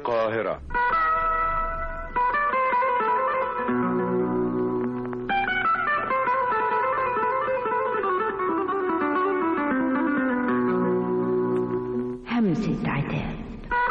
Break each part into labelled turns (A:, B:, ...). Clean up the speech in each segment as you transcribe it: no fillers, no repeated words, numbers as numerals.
A: القاهرة.
B: همسة عتاب.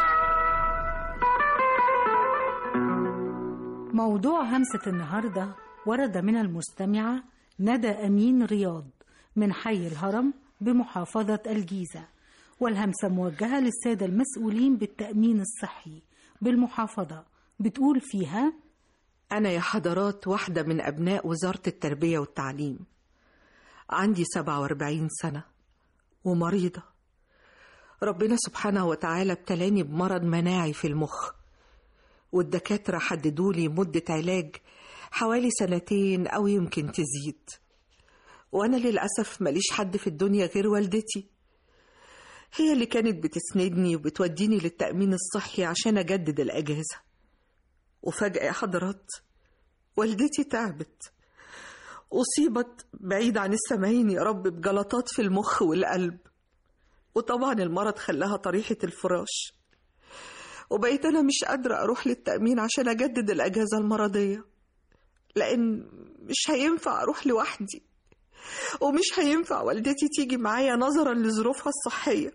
C: موضوع همسة النهاردة ورد من المستمعة ندى أمين رياض من حي الهرم بمحافظة الجيزة، والهمسة موجهة للسادة المسؤولين بالتأمين الصحي بالمحافظة. بتقول فيها:
D: أنا يا حضرات واحدة من أبناء وزارة التربية والتعليم، عندي 47 سنة ومريضة. ربنا سبحانه وتعالى ابتلاني بمرض مناعي في المخ، والدكاترة حددولي مدة علاج حوالي 2 أو يمكن تزيد. وأنا للأسف ماليش حد في الدنيا غير والدتي، هي اللي كانت بتسندني وبتوديني للتأمين الصحي عشان أجدد الأجازة. وفجأة يا حضرات والدتي تعبت، أصيبت بعيد عن السامعين يا رب بجلطات في المخ والقلب، وطبعا المرض خلاها طريحة الفراش. وبقيت أنا مش قادرة أروح للتأمين عشان أجدد الأجازة المرضية، لأن مش هينفع أروح لوحدي، ومش هينفع والدتي تيجي معايا نظرا لظروفها الصحية.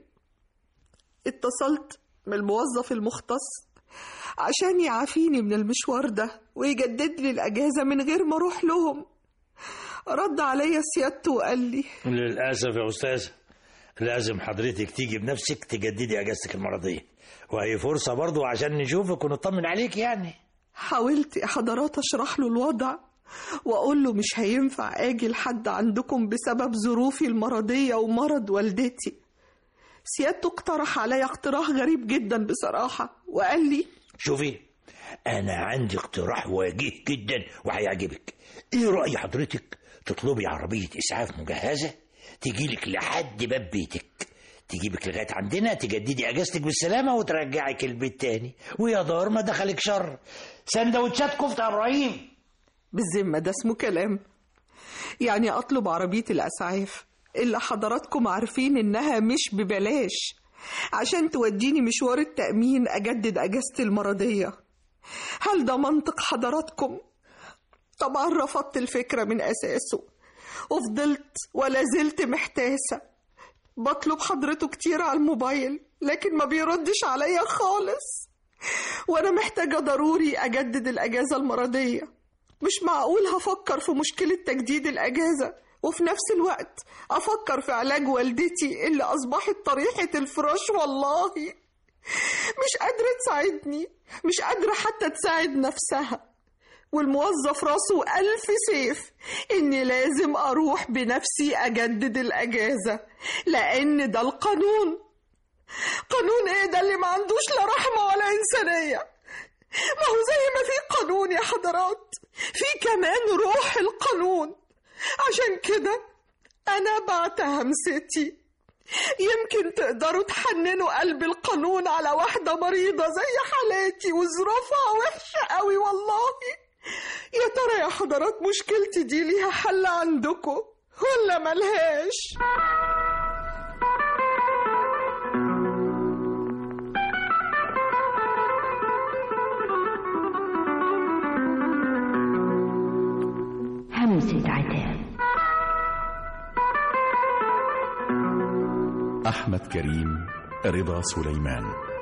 D: اتصلت بالموظف المختص عشان يعافيني من المشوار ده ويجدد لي الأجازة من غير ما أروح لهم. رد عليا سيادته وقال لي:
E: للأسف يا أستاذ، لازم حضرتك تيجي بنفسك تجددي أجازتك المرضية، وهي فرصة برضو عشان نشوفك ونطمن عليك يعني.
D: حاولت يا حضرات أشرح له الوضع وأقول له مش هينفع أجي لحد عندكم بسبب ظروفي المرضية ومرض والدتي. سيادته اقترح عليا اقتراح غريب جدا بصراحة، وقال لي:
E: شوفي، أنا عندي اقتراح وجيه جدا وهيعجبك. إيه رأي حضرتك تطلبي عربية إسعاف مجهزة تجيلك لحد باب بيتك، تجيبك لغاية عندنا، تجددي أجازتك بالسلامة وترجعك البيت تاني، ويا دار ما دخلك شر. سندوتشات كفتة يا إبراهيم.
D: بالذمة ده اسمه كلام؟ يعني أطلب عربية الأسعاف اللي حضراتكم عارفين إنها مش ببلاش عشان توديني مشوار التأمين أجدد أجازتي المرضية؟ هل ده منطق حضراتكم؟ طبعا رفضت الفكرة من أساسه، وفضلت ولا زلت محتاسة. بطلب حضرته كتير على الموبايل لكن ما بيردش عليا خالص، وأنا محتاجة ضروري أجدد الأجازة المرضية. مش معقول هفكر في مشكلة تجديد الأجازة وفي نفس الوقت أفكر في علاج والدتي اللي أصبحت طريحة الفراش. والله مش قادرة تساعدني، مش قادرة حتى تساعد نفسها. والموظف راسه 1000 سيف إني لازم أروح بنفسي أجدد الأجازة، لأن ده القانون. قانون إيه ده اللي ما عندوش لا رحمة ولا إنسانية؟ ما هو زي ما في قانون يا حضرات في كمان روح القانون. عشان كده أنا بعت همستي، يمكن تقدروا تحننوا قلب القانون على واحدة مريضة زي حالاتي وظروفها وحشة قوي. والله يا ترى يا حضرات مشكلتي دي ليها حل عندكم ولا ملهاش؟
B: همسة عتاب.
F: أحمد كريم، رضا سليمان.